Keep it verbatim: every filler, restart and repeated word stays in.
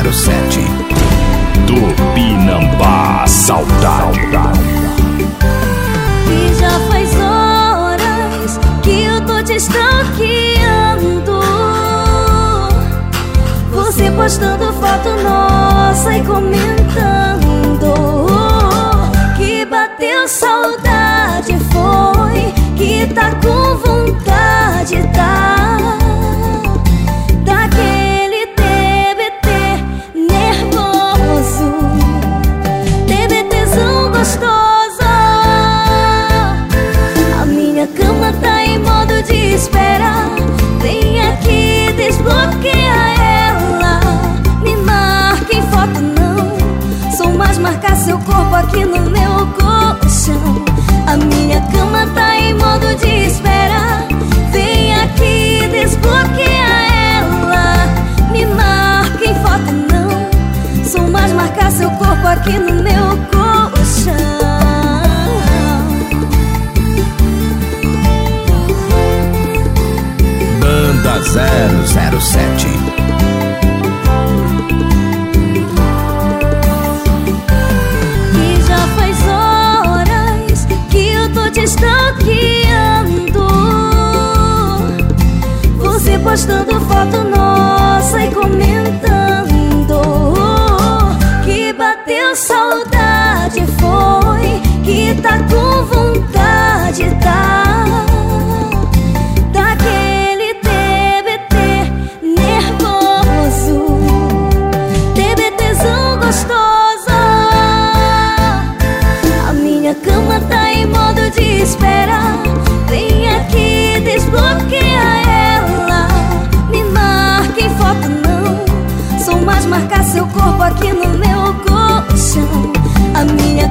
zero sete. Tupinambá, saudade. E já faz horas que eu tô te stalkeando, você postando foto nossa e comentando que bateu saudade, foi que tá com vontade, tá? Daquele T B T nervoso, TBTzão gostoso. A minha cama tá em modo de espera, vem aqui, desbloqueia ela. Me marca em foto não, sou mais marcar seu corpo aqui no meu colchão. A minha cama tá em modo de espera, vem aqui, desbloqueia ela. Me marca em foto não, sou mais marcar seu corpo aqui no meu colchão. Banda zero zero sete. E já faz horas que eu tô te stalkeando, você postando